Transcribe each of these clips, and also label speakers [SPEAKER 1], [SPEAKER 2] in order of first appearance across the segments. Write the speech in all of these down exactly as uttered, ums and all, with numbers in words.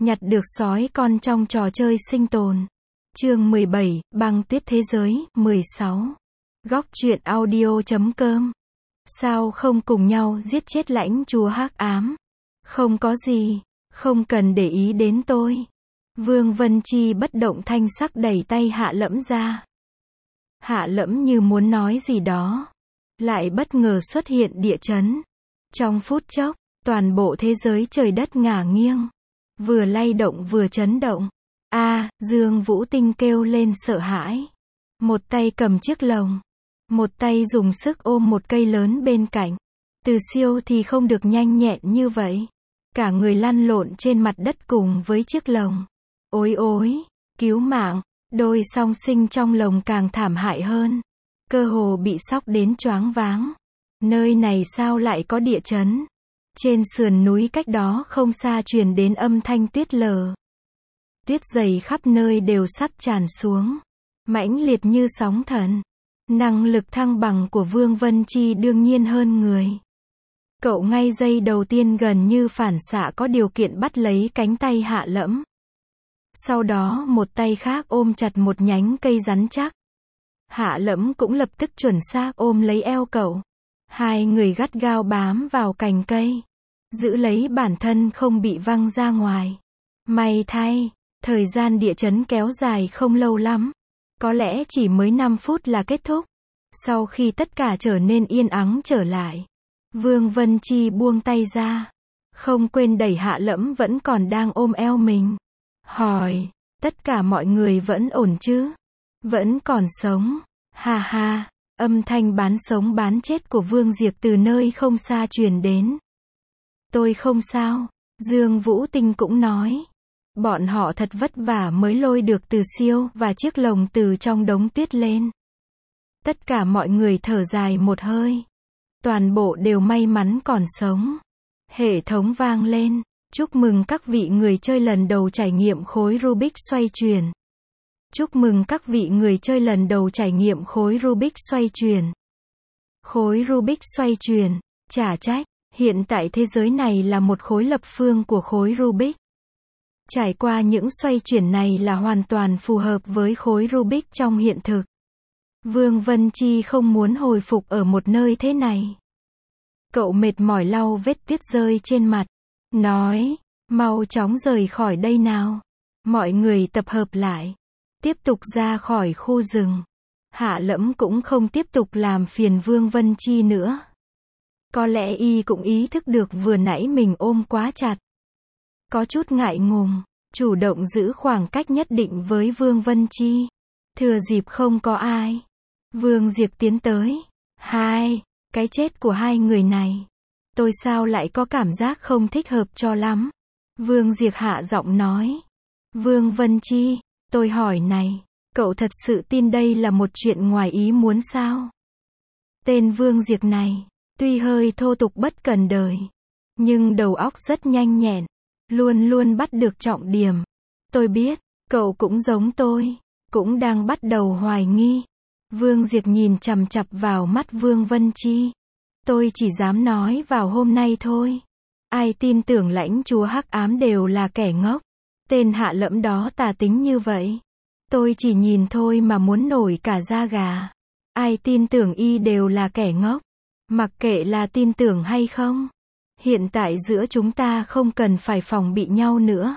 [SPEAKER 1] Nhặt được sói con trong trò chơi sinh tồn. Chương mười bảy, băng tuyết thế giới, mười sáu. Góc truyện audio chấm com. Sao không cùng nhau giết chết lãnh chúa hắc ám? Không có gì, không cần để ý đến tôi. Vương Vân Chi bất động thanh sắc đẩy tay Hạ Lẫm ra. Hạ Lẫm như muốn nói gì đó, lại bất ngờ xuất hiện địa chấn. Trong phút chốc, toàn bộ thế giới trời đất ngả nghiêng, vừa lay động vừa chấn động. A, Dương Vũ Tinh kêu lên sợ hãi. Một tay cầm chiếc lồng, một tay dùng sức ôm một cây lớn bên cạnh. Từ Siêu thì không được nhanh nhẹn như vậy, cả người lăn lộn trên mặt đất cùng với chiếc lồng. Ôi ôi, cứu mạng, đôi song sinh trong lồng càng thảm hại hơn, cơ hồ bị sốc đến choáng váng. Nơi này sao lại có địa chấn? Trên sườn núi cách đó không xa truyền đến âm thanh tuyết lở. Tuyết dày khắp nơi đều sắp tràn xuống, mãnh liệt như sóng thần. Năng lực thăng bằng của Vương Vân Chi đương nhiên hơn người. Cậu ngay giây đầu tiên gần như phản xạ có điều kiện bắt lấy cánh tay Hạ Lẫm. Sau đó một tay khác ôm chặt một nhánh cây rắn chắc. Hạ Lẫm cũng lập tức chuẩn xác ôm lấy eo cậu. Hai người gắt gao bám vào cành cây, giữ lấy bản thân không bị văng ra ngoài. May thay, thời gian địa chấn kéo dài không lâu lắm. Có lẽ chỉ mới năm phút là kết thúc. Sau khi tất cả trở nên yên ắng trở lại, Vương Vân Chi buông tay ra, không quên đẩy Hạ Lẫm vẫn còn đang ôm eo mình. Hỏi, tất cả mọi người vẫn ổn chứ? Vẫn còn sống? Ha ha, âm thanh bán sống bán chết của Vương Diệp từ nơi không xa truyền đến. Tôi không sao, Dương Vũ Tinh cũng nói. Bọn họ thật vất vả mới lôi được Từ Siêu và chiếc lồng từ trong đống tuyết lên. Tất cả mọi người thở dài một hơi. Toàn bộ đều may mắn còn sống. Hệ thống vang lên. Chúc mừng các vị người chơi lần đầu trải nghiệm khối Rubik xoay chuyển. Chúc mừng các vị người chơi lần đầu trải nghiệm khối Rubik xoay chuyển. Khối Rubik xoay chuyển, chả trách, hiện tại thế giới này là một khối lập phương của khối Rubik. Trải qua những xoay chuyển này là hoàn toàn phù hợp với khối Rubik trong hiện thực. Vương Vân Chi không muốn hồi phục ở một nơi thế này. Cậu mệt mỏi lau vết tuyết rơi trên mặt, nói, mau chóng rời khỏi đây nào. Mọi người tập hợp lại, tiếp tục ra khỏi khu rừng. Hạ Lẫm cũng không tiếp tục làm phiền Vương Vân Chi nữa. Có lẽ y cũng ý thức được vừa nãy mình ôm quá chặt. Có chút ngại ngùng, chủ động giữ khoảng cách nhất định với Vương Vân Chi. Thừa dịp không có ai, Vương Diệp tiến tới. Hai, cái chết của hai người này, tôi sao lại có cảm giác không thích hợp cho lắm. Vương Diệp hạ giọng nói. Vương Vân Chi, tôi hỏi này, cậu thật sự tin đây là một chuyện ngoài ý muốn sao? Tên Vương Diệp này, tuy hơi thô tục bất cần đời, nhưng đầu óc rất nhanh nhẹn, luôn luôn bắt được trọng điểm. Tôi biết, cậu cũng giống tôi, cũng đang bắt đầu hoài nghi. Vương Diệp nhìn chằm chằm vào mắt Vương Vân Chi. Tôi chỉ dám nói vào hôm nay thôi. Ai tin tưởng lãnh chúa hắc ám đều là kẻ ngốc. Tên Hạ Lẫm đó tà tính như vậy. Tôi chỉ nhìn thôi mà muốn nổi cả da gà. Ai tin tưởng y đều là kẻ ngốc. Mặc kệ là tin tưởng hay không. Hiện tại giữa chúng ta không cần phải phòng bị nhau nữa.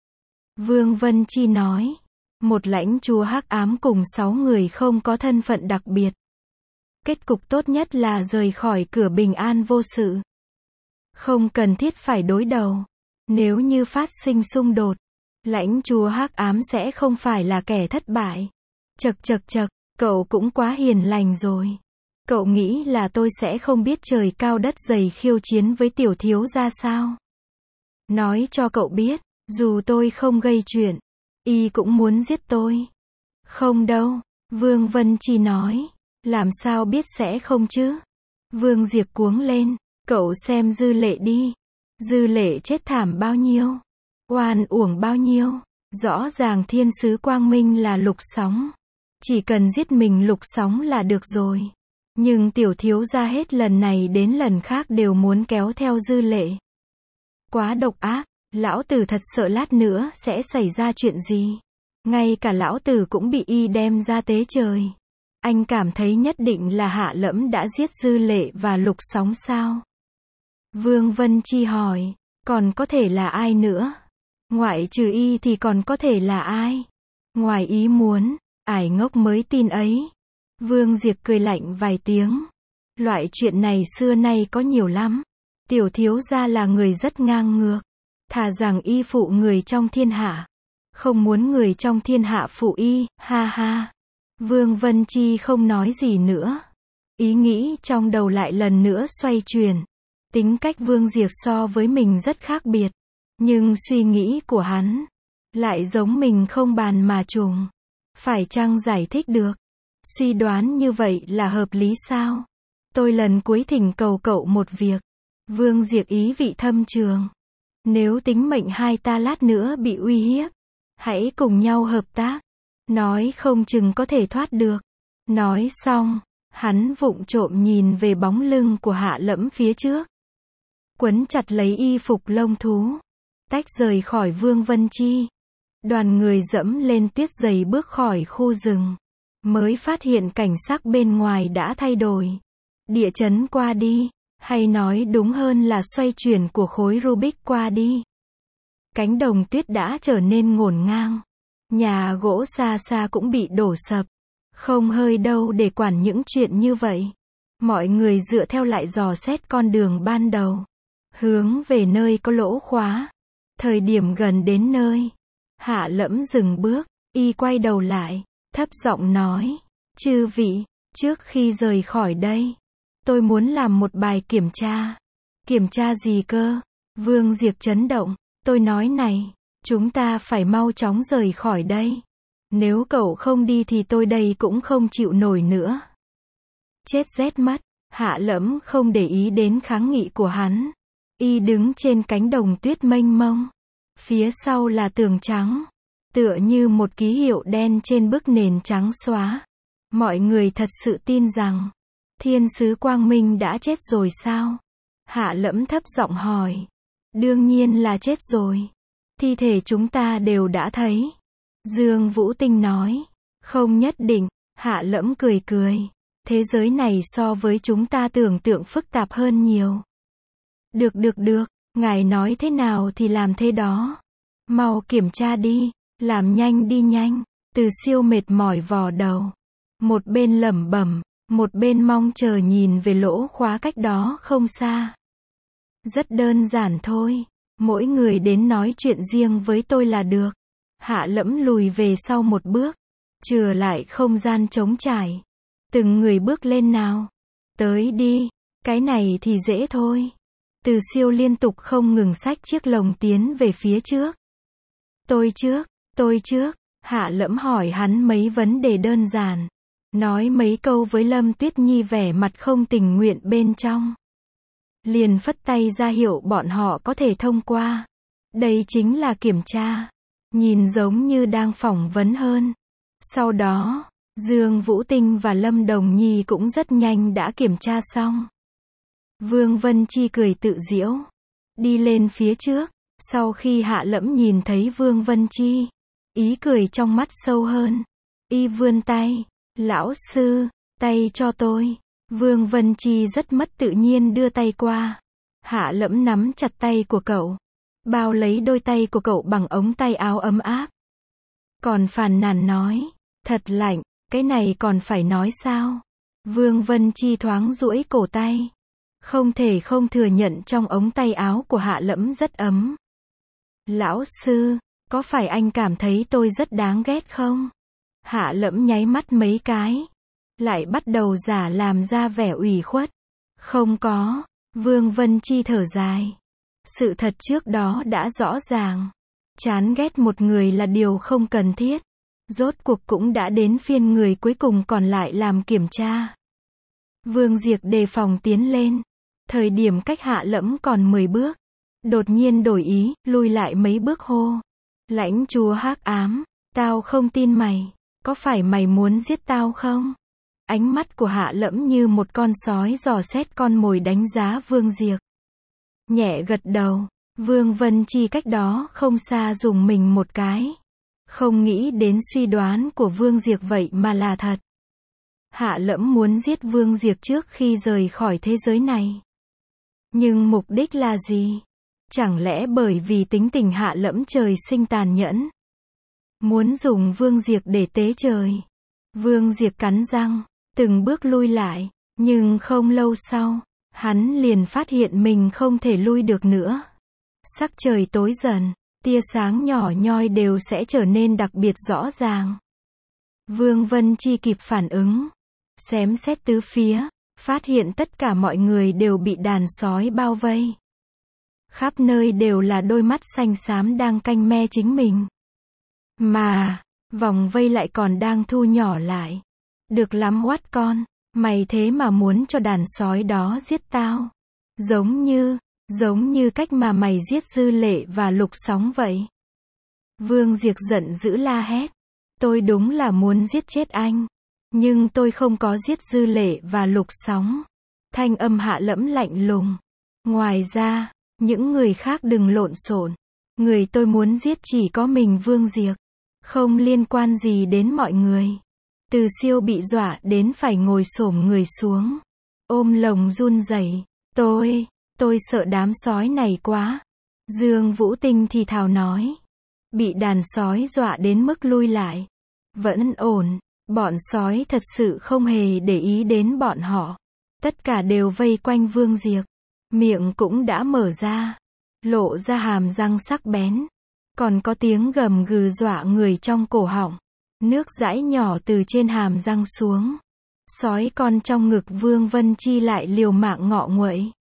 [SPEAKER 1] Vương Vân Chi nói. Một lãnh chúa hắc ám cùng sáu người không có thân phận đặc biệt. Kết cục tốt nhất là rời khỏi cửa bình an vô sự. Không cần thiết phải đối đầu. Nếu như phát sinh xung đột, lãnh chúa hắc ám sẽ không phải là kẻ thất bại. Chậc chậc chậc, cậu cũng quá hiền lành rồi. Cậu nghĩ là tôi sẽ không biết trời cao đất dày khiêu chiến với tiểu thiếu gia sao? Nói cho cậu biết, dù tôi không gây chuyện, y cũng muốn giết tôi. Không đâu, Vương Vân Chi nói. Làm sao biết sẽ không chứ? Vương Diệp cuống lên. Cậu xem Dư Lệ đi. Dư Lệ chết thảm bao nhiêu? Oan uổng bao nhiêu? Rõ ràng thiên sứ quang minh là Lục Sóng. Chỉ cần giết mình Lục Sóng là được rồi. Nhưng tiểu thiếu gia hết lần này đến lần khác đều muốn kéo theo Dư Lệ. Quá độc ác. Lão tử thật sợ lát nữa sẽ xảy ra chuyện gì. Ngay cả lão tử cũng bị y đem ra tế trời. Anh cảm thấy nhất định là Hạ Lẫm đã giết Dư Lệ và Lục Sóng sao? Vương Vân Chi hỏi, còn có thể là ai nữa? Ngoại trừ y thì còn có thể là ai? Ngoài ý muốn, ải ngốc mới tin ấy. Vương Diệp cười lạnh vài tiếng. Loại chuyện này xưa nay có nhiều lắm. Tiểu thiếu gia là người rất ngang ngược. Thà rằng y phụ người trong thiên hạ. Không muốn người trong thiên hạ phụ y, ha ha. Vương Vân Chi không nói gì nữa. Ý nghĩ trong đầu lại lần nữa xoay chuyển. Tính cách Vương Diệp so với mình rất khác biệt. Nhưng suy nghĩ của hắn lại giống mình không bàn mà trùng. Phải chăng giải thích được? Suy đoán như vậy là hợp lý sao? Tôi lần cuối thỉnh cầu cậu một việc. Vương Diệp ý vị thâm trường. Nếu tính mệnh hai ta lát nữa bị uy hiếp, hãy cùng nhau hợp tác. Nói không chừng có thể thoát được. Nói xong, hắn vụng trộm nhìn về bóng lưng của Hạ Lẫm phía trước. Quấn chặt lấy y phục lông thú. Tách rời khỏi Vương Vân Chi. Đoàn người dẫm lên tuyết dày bước khỏi khu rừng. Mới phát hiện cảnh sắc bên ngoài đã thay đổi. Địa chấn qua đi. Hay nói đúng hơn là xoay chuyển của khối Rubik qua đi. Cánh đồng tuyết đã trở nên ngổn ngang. Nhà gỗ xa xa cũng bị đổ sập. Không hơi đâu để quản những chuyện như vậy. Mọi người dựa theo lại dò xét con đường ban đầu. Hướng về nơi có lỗ khóa. Thời điểm gần đến nơi. Hạ Lẫm dừng bước. Y quay đầu lại. Thấp giọng nói. Chư vị, trước khi rời khỏi đây, tôi muốn làm một bài kiểm tra. Kiểm tra gì cơ? Vương Diệp chấn động. Tôi nói này, chúng ta phải mau chóng rời khỏi đây. Nếu cậu không đi thì tôi đây cũng không chịu nổi nữa. Chết rét mất. Hạ Lẫm không để ý đến kháng nghị của hắn. Y đứng trên cánh đồng tuyết mênh mông. Phía sau là tường trắng. Tựa như một ký hiệu đen trên bức nền trắng xóa. Mọi người thật sự tin rằng Thiên sứ Quang Minh đã chết rồi sao? Hạ Lẫm thấp giọng hỏi. Đương nhiên là chết rồi. Thi thể chúng ta đều đã thấy. Dương Vũ Tinh nói. Không nhất định. Hạ Lẫm cười cười. Thế giới này so với chúng ta tưởng tượng phức tạp hơn nhiều. Được được được. Ngài nói thế nào thì làm thế đó. Mau kiểm tra đi. Làm nhanh đi nhanh. Từ Siêu mệt mỏi vò đầu. Một bên lẩm bẩm. Một bên mong chờ nhìn về lỗ khóa cách đó không xa. Rất đơn giản thôi. Mỗi người đến nói chuyện riêng với tôi là được. Hạ Lẫm lùi về sau một bước. Chừa lại không gian trống trải. Từng người bước lên nào. Tới đi. Cái này thì dễ thôi. Từ Siêu liên tục không ngừng xách chiếc lồng tiến về phía trước. Tôi trước, tôi trước. Hạ Lẫm hỏi hắn mấy vấn đề đơn giản. Nói mấy câu với Lâm Tuyết Nhi vẻ mặt không tình nguyện bên trong. Liền phất tay ra hiệu bọn họ có thể thông qua. Đây chính là kiểm tra. Nhìn giống như đang phỏng vấn hơn. Sau đó, Dương Vũ Tinh và Lâm Đồng Nhi cũng rất nhanh đã kiểm tra xong. Vương Vân Chi cười tự giễu. Đi lên phía trước. Sau khi Hạ Lẫm nhìn thấy Vương Vân Chi, ý cười trong mắt sâu hơn. Y vươn tay. Lão sư, tay cho tôi. Vương Vân Chi rất mất tự nhiên đưa tay qua. Hạ Lẫm nắm chặt tay của cậu. Bao lấy đôi tay của cậu bằng ống tay áo ấm áp. Còn phàn nàn nói. Thật lạnh, cái này còn phải nói sao? Vương Vân Chi thoáng duỗi cổ tay. Không thể không thừa nhận trong ống tay áo của Hạ Lẫm rất ấm. Lão sư, có phải anh cảm thấy tôi rất đáng ghét không? Hạ Lẫm nháy mắt mấy cái. Lại bắt đầu giả làm ra vẻ ủy khuất. Không có. Vương Vân Chi thở dài. Sự thật trước đó đã rõ ràng. Chán ghét một người là điều không cần thiết. Rốt cuộc cũng đã đến phiên người cuối cùng còn lại làm kiểm tra. Vương Diệp đề phòng tiến lên. Thời điểm cách Hạ Lẫm còn mười bước. Đột nhiên đổi ý, lùi lại mấy bước hô. Lãnh chúa hắc ám, tao không tin mày. Có phải mày muốn giết tao không? Ánh mắt của Hạ Lẫm như một con sói dò xét con mồi đánh giá Vương Diệp. Nhẹ gật đầu. Vương Vân Chi cách đó không xa dùng mình một cái. Không nghĩ đến suy đoán của Vương Diệp vậy mà là thật. Hạ Lẫm muốn giết Vương Diệp trước khi rời khỏi thế giới này. Nhưng mục đích là gì? Chẳng lẽ bởi vì tính tình Hạ Lẫm trời sinh tàn nhẫn? Muốn dùng Vương Diệp để tế trời. Vương Diệp cắn răng, từng bước lui lại. Nhưng không lâu sau, hắn liền phát hiện mình không thể lui được nữa. Sắc trời tối dần, tia sáng nhỏ nhoi đều sẽ trở nên đặc biệt rõ ràng. Vương Vân Chi kịp phản ứng, xém xét tứ phía, phát hiện tất cả mọi người đều bị đàn sói bao vây. Khắp nơi đều là đôi mắt xanh xám đang canh me chính mình. Mà, vòng vây lại còn đang thu nhỏ lại. Được lắm oát con, mày thế mà muốn cho đàn sói đó giết tao. Giống như, giống như cách mà mày giết Dư Lệ và Lục Sóng vậy. Vương Diệp giận dữ la hét. Tôi đúng là muốn giết chết anh. Nhưng tôi không có giết Dư Lệ và Lục Sóng. Thanh âm Hạ Lẫm lạnh lùng. Ngoài ra, những người khác đừng lộn xộn. Người tôi muốn giết chỉ có mình Vương Diệp. Không liên quan gì đến mọi người. Từ Siêu bị dọa đến phải ngồi xổm người xuống. Ôm lồng run rẩy. Tôi, tôi sợ đám sói này quá. Dương Vũ Tinh thì thào nói. Bị đàn sói dọa đến mức lui lại. Vẫn ổn, bọn sói thật sự không hề để ý đến bọn họ. Tất cả đều vây quanh Vương Diệp. Miệng cũng đã mở ra. Lộ ra hàm răng sắc bén. Còn có tiếng gầm gừ dọa người trong cổ họng. Nước dãi nhỏ từ trên hàm răng xuống. Sói con trong ngực Vương Vân Chi lại liều mạng ngọ nguậy.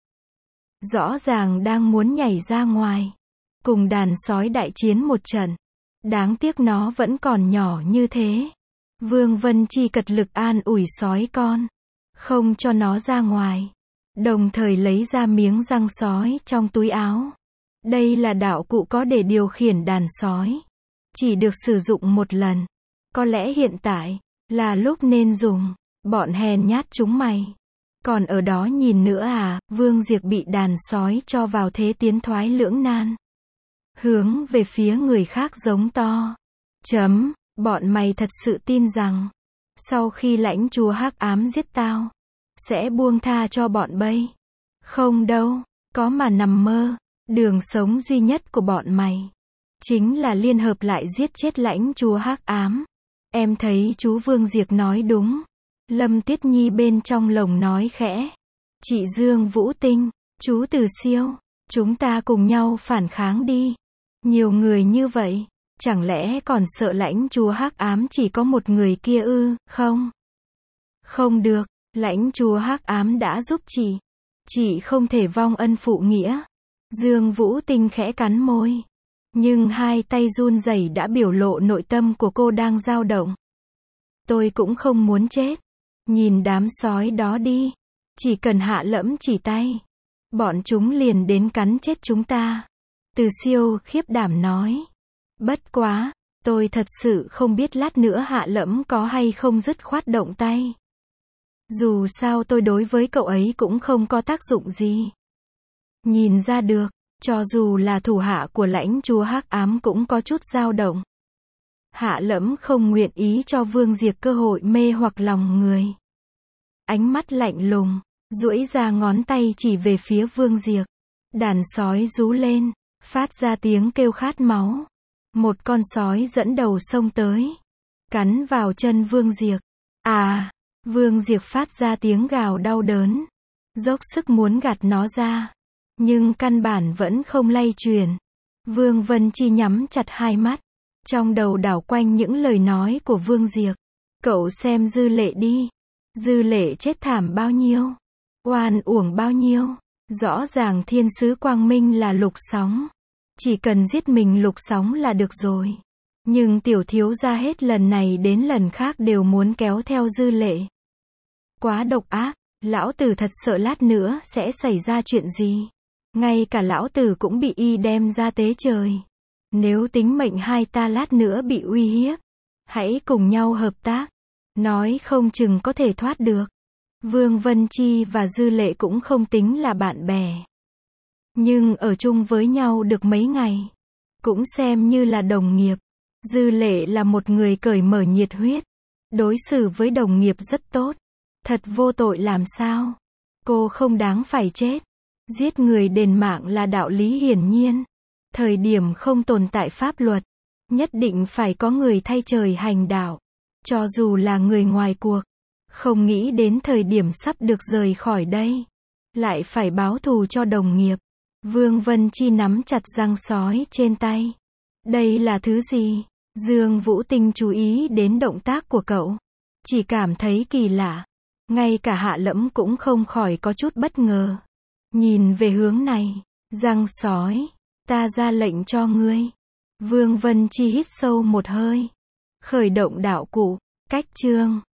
[SPEAKER 1] Rõ ràng đang muốn nhảy ra ngoài. Cùng đàn sói đại chiến một trận. Đáng tiếc nó vẫn còn nhỏ như thế. Vương Vân Chi cật lực an ủi sói con. Không cho nó ra ngoài. Đồng thời lấy ra miếng răng sói trong túi áo. Đây là đạo cụ có để điều khiển đàn sói. Chỉ được sử dụng một lần. Có lẽ hiện tại, là lúc nên dùng. Bọn hèn nhát chúng mày. Còn ở đó nhìn nữa à, Vương Diệp bị đàn sói cho vào thế tiến thoái lưỡng nan. Hướng về phía người khác giống to. Chấm, bọn mày thật sự tin rằng, sau khi lãnh chúa hắc ám giết tao, sẽ buông tha cho bọn bay. Không đâu, có mà nằm mơ. Đường sống duy nhất của bọn mày chính là liên hợp lại giết chết lãnh chúa hắc ám. Em thấy chú Vương Diệp nói đúng. Lâm Tiết Nhi bên trong lồng nói khẽ. Chị Dương Vũ Tinh, chú Từ Siêu, chúng ta cùng nhau phản kháng đi. Nhiều người như vậy, chẳng lẽ còn sợ lãnh chúa hắc ám chỉ có một người kia ư, không? Không được, lãnh chúa hắc ám đã giúp chị. Chị không thể vong ân phụ nghĩa. Dương Vũ Tinh khẽ cắn môi. Nhưng hai tay run rẩy đã biểu lộ nội tâm của cô đang dao động. Tôi cũng không muốn chết. Nhìn đám sói đó đi. Chỉ cần Hạ Lẫm chỉ tay. Bọn chúng liền đến cắn chết chúng ta. Từ Siêu khiếp đảm nói. Bất quá, tôi thật sự không biết lát nữa Hạ Lẫm có hay không dứt khoát động tay. Dù sao tôi đối với cậu ấy cũng không có tác dụng gì. Nhìn ra được, cho dù là thủ hạ của lãnh chúa hắc ám cũng có chút dao động. Hạ Lẫm không nguyện ý cho Vương Diệp cơ hội mê hoặc lòng người. Ánh mắt lạnh lùng, duỗi ra ngón tay chỉ về phía Vương Diệp. Đàn sói rú lên, phát ra tiếng kêu khát máu. Một con sói dẫn đầu xông tới, cắn vào chân Vương Diệp. À, Vương Diệp phát ra tiếng gào đau đớn, dốc sức muốn gạt nó ra. Nhưng căn bản vẫn không lay chuyển. Vương Vân Chi nhắm chặt hai mắt. Trong đầu đảo quanh những lời nói của Vương Diệp. Cậu xem Dư Lệ đi. Dư Lệ chết thảm bao nhiêu? Oan uổng bao nhiêu? Rõ ràng thiên sứ quang minh là Lục Sóng. Chỉ cần giết mình Lục Sóng là được rồi. Nhưng tiểu thiếu gia hết lần này đến lần khác đều muốn kéo theo Dư Lệ. Quá độc ác. Lão tử thật sợ lát nữa sẽ xảy ra chuyện gì. Ngay cả lão tử cũng bị y đem ra tế trời. Nếu tính mệnh hai ta lát nữa bị uy hiếp, hãy cùng nhau hợp tác. Nói không chừng có thể thoát được. Vương Vân Chi và Dư Lệ cũng không tính là bạn bè. Nhưng ở chung với nhau được mấy ngày, cũng xem như là đồng nghiệp. Dư Lệ là một người cởi mở nhiệt huyết, đối xử với đồng nghiệp rất tốt. Thật vô tội làm sao? Cô không đáng phải chết. Giết người đền mạng là đạo lý hiển nhiên. Thời điểm không tồn tại pháp luật, nhất định phải có người thay trời hành đạo. Cho dù là người ngoài cuộc, không nghĩ đến thời điểm sắp được rời khỏi đây, lại phải báo thù cho đồng nghiệp. Vương Vân Chi nắm chặt răng sói trên tay. Đây là thứ gì? Dương Vũ Tinh chú ý đến động tác của cậu, chỉ cảm thấy kỳ lạ. Ngay cả Hạ Lẫm cũng không khỏi có chút bất ngờ. Nhìn về hướng này, răng sói, ta ra lệnh cho ngươi. Vương Vân Chi hít sâu một hơi, khởi động đạo cụ, cách chương.